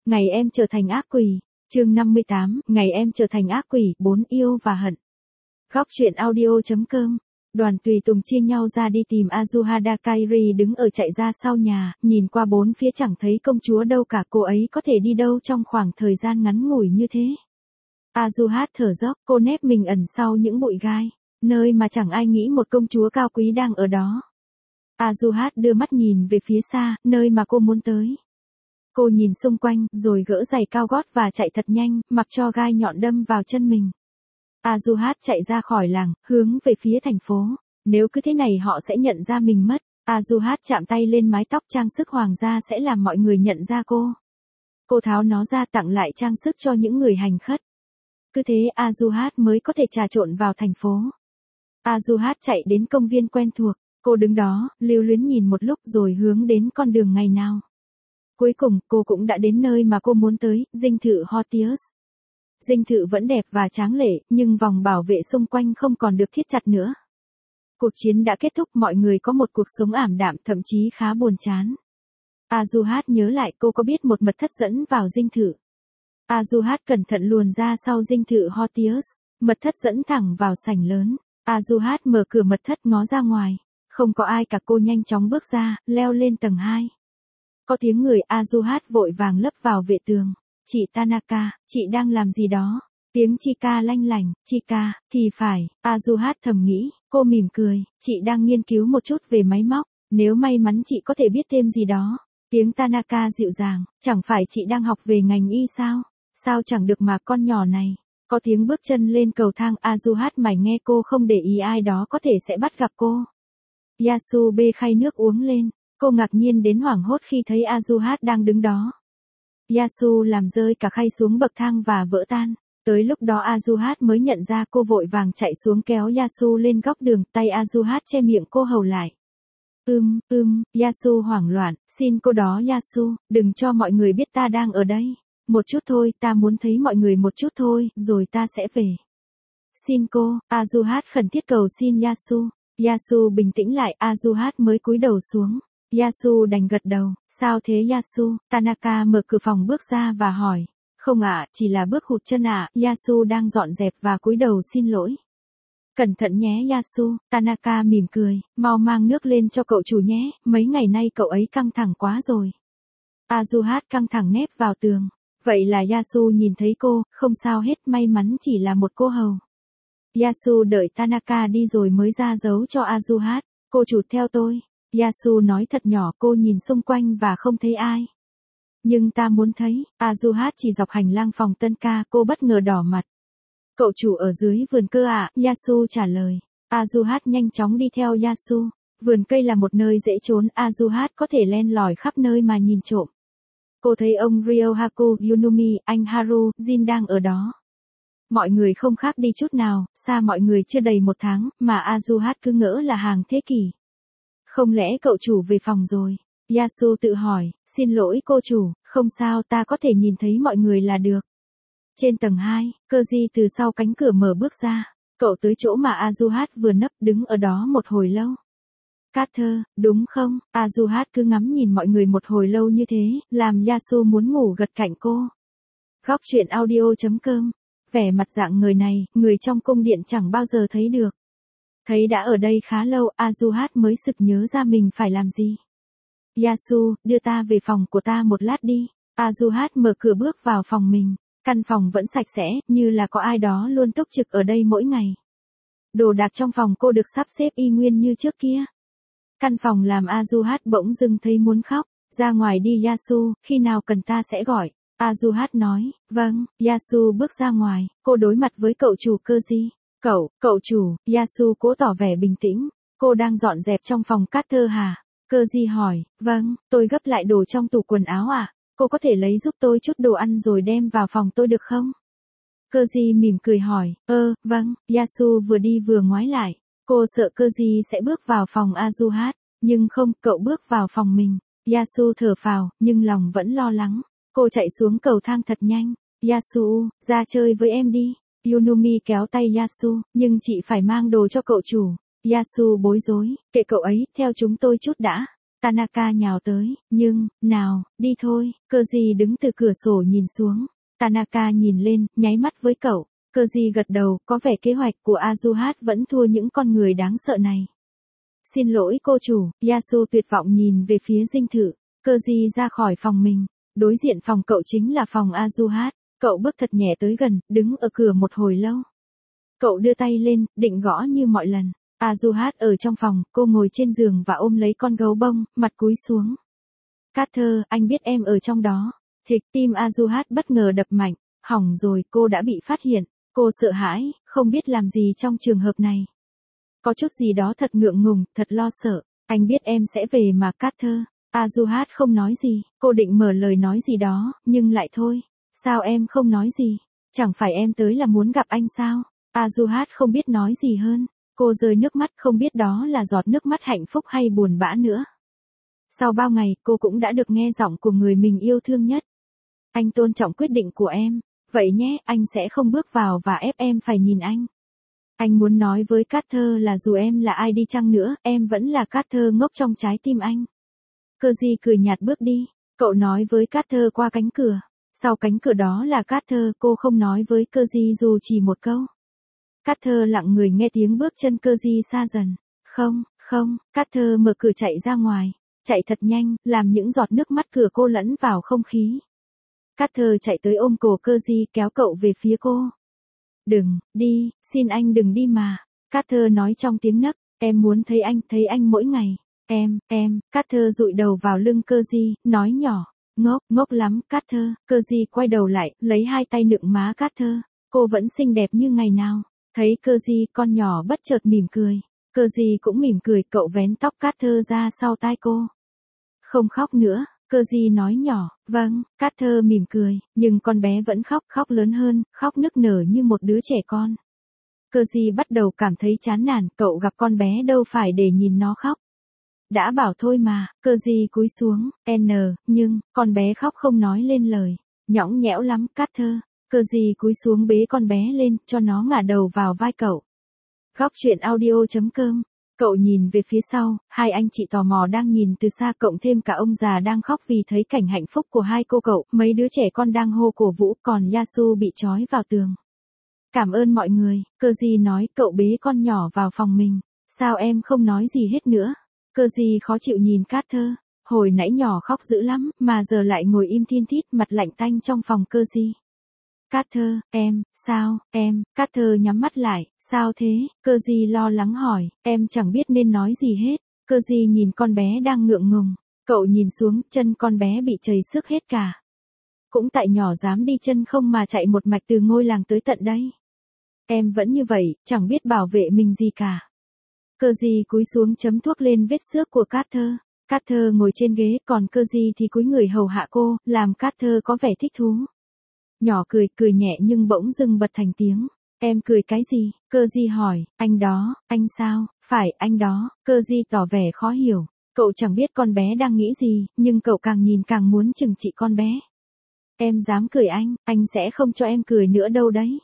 Ngày em trở thành ác quỷ. Chương 58, ngày em trở thành ác quỷ, 4 yêu và hận. Góc truyện audio.com. Đoàn tùy tùng chia nhau ra đi tìm Azuhada. Kairi đứng ở chạy ra sau nhà, nhìn qua bốn phía chẳng thấy công chúa đâu cả, cô ấy có thể đi đâu trong khoảng thời gian ngắn ngủi như thế. Azuhad thở dốc, cô nép mình ẩn sau những bụi gai, nơi mà chẳng ai nghĩ một công chúa cao quý đang ở đó. Azuhad đưa mắt nhìn về phía xa, nơi mà cô muốn tới. Cô nhìn xung quanh, rồi gỡ giày cao gót và chạy thật nhanh, mặc cho gai nhọn đâm vào chân mình. Azuhad chạy ra khỏi làng, hướng về phía thành phố. Nếu cứ thế này họ sẽ nhận ra mình mất. Azuhad chạm tay lên mái tóc trang sức hoàng gia sẽ làm mọi người nhận ra cô. Cô tháo nó ra tặng lại trang sức cho những người hành khất. Cứ thế Azuhad mới có thể trà trộn vào thành phố. Azuhad chạy đến công viên quen thuộc. Cô đứng đó, lưu luyến nhìn một lúc rồi hướng đến con đường ngày nào. Cuối cùng, cô cũng đã đến nơi mà cô muốn tới, dinh thự Hortius. Dinh thự vẫn đẹp và tráng lệ, nhưng vòng bảo vệ xung quanh không còn được thiết chặt nữa. Cuộc chiến đã kết thúc, mọi người có một cuộc sống ảm đạm, thậm chí khá buồn chán. Azuhad nhớ lại cô có biết một mật thất dẫn vào dinh thự. Azuhad cẩn thận luồn ra sau dinh thự Hortius, mật thất dẫn thẳng vào sảnh lớn. Azuhad mở cửa mật thất ngó ra ngoài. Không có ai cả, cô nhanh chóng bước ra, leo lên tầng 2. Có tiếng người, Azuhad vội vàng lấp vào vệ tường. Chị Tanaka, chị đang làm gì đó? Tiếng Chika lanh lảnh, Chika, thì phải, Azuhad thầm nghĩ, cô mỉm cười, chị đang nghiên cứu một chút về máy móc, nếu may mắn chị có thể biết thêm gì đó. Tiếng Tanaka dịu dàng, chẳng phải chị đang học về ngành y sao? Sao chẳng được mà con nhỏ này. Có tiếng bước chân lên cầu thang, Azuhad mải nghe cô không để ý ai đó có thể sẽ bắt gặp cô. Yasu bê khay nước uống lên. Cô ngạc nhiên đến hoảng hốt khi thấy Azuhad đang đứng đó. Yasu làm rơi cả khay xuống bậc thang và vỡ tan. Tới lúc đó Azuhad mới nhận ra, cô vội vàng chạy xuống kéo Yasu lên góc đường, tay Azuhad che miệng cô hầu lại. Yasu hoảng loạn, xin cô đó Yasu, đừng cho mọi người biết ta đang ở đây. Một chút thôi, ta muốn thấy mọi người một chút thôi, rồi ta sẽ về. Xin cô, Azuhad khẩn thiết cầu xin Yasu. Yasu bình tĩnh lại, Azuhad mới cúi đầu xuống. Yasu đành gật đầu, sao thế Yasu? Tanaka mở cửa phòng bước ra và hỏi. Không ạ, chỉ là bước hụt chân ạ. Yasu đang dọn dẹp và cúi đầu xin lỗi. Cẩn thận nhé Yasu, Tanaka mỉm cười, mau mang nước lên cho cậu chủ nhé, mấy ngày nay cậu ấy căng thẳng quá rồi. Azuhad căng thẳng nép vào tường. Vậy là Yasu nhìn thấy cô, không sao hết, may mắn chỉ là một cô hầu. Yasu đợi Tanaka đi rồi mới ra dấu cho Azuhad, cô chủ theo tôi. Yasu nói thật nhỏ, cô nhìn xung quanh và không thấy ai. Nhưng ta muốn thấy, Azuhad chỉ dọc hành lang phòng tân ca, cô bất ngờ đỏ mặt. Cậu chủ ở dưới vườn cơ ạ, Yasu trả lời. Azuhad nhanh chóng đi theo Yasu. Vườn cây là một nơi dễ trốn, Azuhad có thể len lỏi khắp nơi mà nhìn trộm. Cô thấy ông Ryohaku, Yunumi, anh Haru, Jin đang ở đó. Mọi người không khác đi chút nào, xa mọi người chưa đầy một tháng, mà Azuhad cứ ngỡ là hàng thế kỷ. Không lẽ cậu chủ về phòng rồi? Yasu tự hỏi, xin lỗi cô chủ, không sao, ta có thể nhìn thấy mọi người là được. Trên tầng 2, Koji từ sau cánh cửa mở bước ra. Cậu tới chỗ mà Azuhad vừa nấp, đứng ở đó một hồi lâu. Carter, đúng không? Azuhad cứ ngắm nhìn mọi người một hồi lâu như thế, làm Yasu muốn ngủ gật cạnh cô. Góc truyện audio.com. Vẻ mặt dạng người này, người trong cung điện chẳng bao giờ thấy được. Thấy đã ở đây khá lâu, Azuhad mới sực nhớ ra mình phải làm gì. Yasu, đưa ta về phòng của ta một lát đi. Azuhad mở cửa bước vào phòng mình. Căn phòng vẫn sạch sẽ, như là có ai đó luôn túc trực ở đây mỗi ngày. Đồ đạc trong phòng cô được sắp xếp y nguyên như trước kia. Căn phòng làm Azuhad bỗng dưng thấy muốn khóc. Ra ngoài đi Yasu, khi nào cần ta sẽ gọi. Azuhad nói, vâng. Yasu bước ra ngoài, cô đối mặt với cậu chủ Koji. Cậu chủ, Yasu cố tỏ vẻ bình tĩnh. Cô đang dọn dẹp trong phòng Carter hả? Koji hỏi, vâng, tôi gấp lại đồ trong tủ quần áo à? Cô có thể lấy giúp tôi chút đồ ăn rồi đem vào phòng tôi được không? Koji mỉm cười hỏi, vâng. Yasu vừa đi vừa ngoái lại. Cô sợ Koji sẽ bước vào phòng Azuhad, nhưng không, cậu bước vào phòng mình. Yasu thở phào, nhưng lòng vẫn lo lắng. Cô chạy xuống cầu thang thật nhanh. Yasu, ra chơi với em đi. Yunumi kéo tay Yasu, nhưng chị phải mang đồ cho cậu chủ. Yasu bối rối, kệ cậu ấy, theo chúng tôi chút đã. Tanaka nhào tới, nhưng, nào, đi thôi, Koji đứng từ cửa sổ nhìn xuống. Tanaka nhìn lên, nháy mắt với cậu. Koji gật đầu, có vẻ kế hoạch của Azuhat vẫn thua những con người đáng sợ này. Xin lỗi cô chủ, Yasu tuyệt vọng nhìn về phía dinh thự. Koji ra khỏi phòng mình. Đối diện phòng cậu chính là phòng Azuhat. Cậu bước thật nhẹ tới gần, đứng ở cửa một hồi lâu. Cậu đưa tay lên, định gõ như mọi lần. Azuhat ở trong phòng, cô ngồi trên giường và ôm lấy con gấu bông, mặt cúi xuống. Carter, anh biết em ở trong đó. Thịch, tim Azuhat bất ngờ đập mạnh. Hỏng rồi, cô đã bị phát hiện. Cô sợ hãi, không biết làm gì trong trường hợp này. Có chút gì đó thật ngượng ngùng, thật lo sợ. Anh biết em sẽ về mà Carter. Azuhat không nói gì, cô định mở lời nói gì đó, nhưng lại thôi. Sao em không nói gì? Chẳng phải em tới là muốn gặp anh sao? Azuhat không biết nói gì hơn. Cô rơi nước mắt, không biết đó là giọt nước mắt hạnh phúc hay buồn bã nữa. Sau bao ngày, cô cũng đã được nghe giọng của người mình yêu thương nhất. Anh tôn trọng quyết định của em. Vậy nhé, anh sẽ không bước vào và ép em phải nhìn anh. Anh muốn nói với Carter là dù em là ai đi chăng nữa, em vẫn là Carter ngốc trong trái tim anh. Koji cười nhạt bước đi. Cậu nói với Carter qua cánh cửa. Sau cánh cửa đó là Carter, cô không nói với Koji dù chỉ một câu. Carter lặng người nghe tiếng bước chân Koji xa dần. Không, Carter mở cửa chạy ra ngoài. Chạy thật nhanh, làm những giọt nước mắt cửa cô lẫn vào không khí. Carter chạy tới ôm cổ Koji, kéo cậu về phía cô. Đừng, đi, xin anh đừng đi mà. Carter nói trong tiếng nấc, em muốn thấy anh mỗi ngày. Carter dụi đầu vào lưng Koji, nói nhỏ. Ngốc lắm, Carter. Koji quay đầu lại, lấy hai tay nựng má Carter. Cô vẫn xinh đẹp như ngày nào. Thấy Koji, con nhỏ bất chợt mỉm cười. Koji cũng mỉm cười, cậu vén tóc Carter ra sau tai cô. Không khóc nữa, Koji nói nhỏ. Vâng, Carter mỉm cười, nhưng con bé vẫn khóc lớn hơn, khóc nức nở như một đứa trẻ con. Koji bắt đầu cảm thấy chán nản, cậu gặp con bé đâu phải để nhìn nó khóc. Đã bảo thôi mà, Koji cúi xuống, nhưng, con bé khóc không nói lên lời. Nhõng nhẽo lắm, Carter. Koji cúi xuống bế con bé lên, cho nó ngả đầu vào vai cậu. Góc truyện audio.com. Cậu nhìn về phía sau, hai anh chị tò mò đang nhìn từ xa, cộng thêm cả ông già đang khóc vì thấy cảnh hạnh phúc của hai cô cậu, mấy đứa trẻ con đang hô cổ vũ, còn Yasu bị trói vào tường. Cảm ơn mọi người, Koji nói, cậu bế con nhỏ vào phòng mình. Sao em không nói gì hết nữa? Koji khó chịu nhìn Carter. Hồi nãy nhỏ khóc dữ lắm, mà giờ lại ngồi im thiên thít, mặt lạnh tanh trong phòng Koji. Carter, Carter nhắm mắt lại, sao thế? Koji lo lắng hỏi, em chẳng biết nên nói gì hết. Koji nhìn con bé đang ngượng ngùng. Cậu nhìn xuống, chân con bé bị trầy xước hết cả. Cũng tại nhỏ dám đi chân không mà chạy một mạch từ ngôi làng tới tận đây. Em vẫn như vậy, chẳng biết bảo vệ mình gì cả. Koji cúi xuống chấm thuốc lên vết xước của Carter. Carter ngồi trên ghế, còn Koji thì cúi người hầu hạ cô, làm Carter có vẻ thích thú. Nhỏ cười nhẹ nhưng bỗng dưng bật thành tiếng. Em cười cái gì? Koji hỏi, anh đó, anh sao? Phải, anh đó. Koji tỏ vẻ khó hiểu. Cậu chẳng biết con bé đang nghĩ gì, nhưng cậu càng nhìn càng muốn trừng trị con bé. Em dám cười anh sẽ không cho em cười nữa đâu đấy.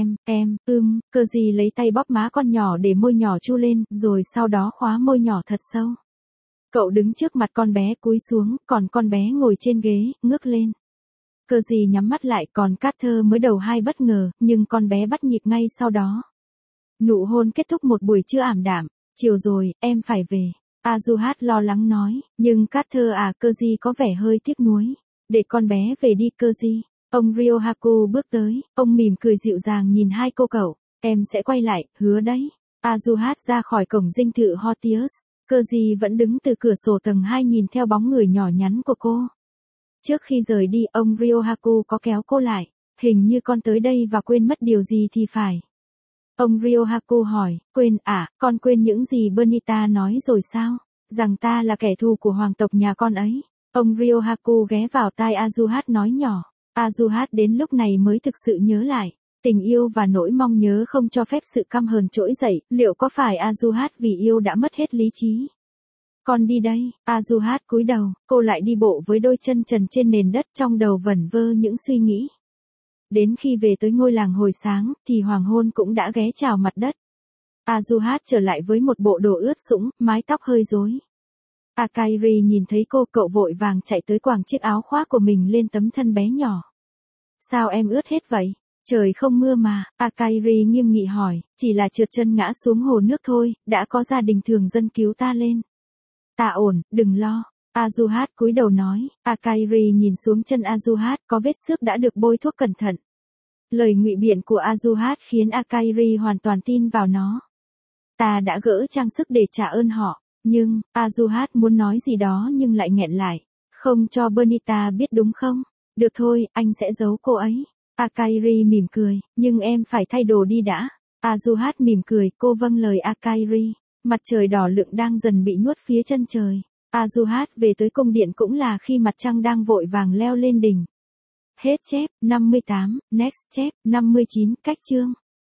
Koji lấy tay bóp má con nhỏ để môi nhỏ chu lên, rồi sau đó khóa môi nhỏ thật sâu. Cậu đứng trước mặt con bé cúi xuống, còn con bé ngồi trên ghế, ngước lên. Koji nhắm mắt lại, còn Carter mới đầu hai bất ngờ, nhưng con bé bắt nhịp ngay sau đó. Nụ hôn kết thúc một buổi trưa ảm đạm. Chiều rồi, em phải về. Azuhat lo lắng nói, nhưng Carter Koji có vẻ hơi tiếc nuối. Để con bé về đi Koji. Ông Ryohaku bước tới, ông mỉm cười dịu dàng nhìn hai cô cậu. Em sẽ quay lại, hứa đấy. Azuhat ra khỏi cổng dinh thự Hortius. Koji vẫn đứng từ cửa sổ tầng 2 nhìn theo bóng người nhỏ nhắn của cô. Trước khi rời đi, ông Ryohaku có kéo cô lại. Hình như con tới đây và quên mất điều gì thì phải. Ông Ryohaku hỏi, quên con quên những gì Bernita nói rồi sao? Rằng ta là kẻ thù của hoàng tộc nhà con ấy. Ông Ryohaku ghé vào tai Azuhat nói nhỏ. Azuhat đến lúc này mới thực sự nhớ lại. Tình yêu và nỗi mong nhớ không cho phép sự căm hờn trỗi dậy. Liệu có phải Azuhat vì yêu đã mất hết lý trí? Con đi đây. Azuhat cúi đầu, cô lại đi bộ với đôi chân trần trên nền đất, trong đầu vẩn vơ những suy nghĩ. Đến khi về tới ngôi làng hồi sáng, thì hoàng hôn cũng đã ghé chào mặt đất. Azuhat trở lại với một bộ đồ ướt sũng, mái tóc hơi rối. Akairi nhìn thấy cô, cậu vội vàng chạy tới quàng chiếc áo khoác của mình lên tấm thân bé nhỏ. Sao em ướt hết vậy? Trời không mưa mà, Akairi nghiêm nghị hỏi, chỉ là trượt chân ngã xuống hồ nước thôi, đã có gia đình thường dân cứu ta lên. Ta ổn, đừng lo. Azuhat cúi đầu nói, Akairi nhìn xuống chân Azuhat, có vết xước đã được bôi thuốc cẩn thận. Lời ngụy biện của Azuhat khiến Akairi hoàn toàn tin vào nó. Ta đã gỡ trang sức để trả ơn họ, nhưng, Azuhat muốn nói gì đó nhưng lại nghẹn lại. Không cho Bernita biết đúng không? Được thôi, anh sẽ giấu cô ấy. Akairi mỉm cười, nhưng em phải thay đồ đi đã. Azuhat mỉm cười, cô vâng lời Akairi. Mặt trời đỏ lựng đang dần bị nuốt phía chân trời. Azuhat về tới cung điện cũng là khi mặt trăng đang vội vàng leo lên đỉnh. Hết chép, 58, next chép, 59, cách chương.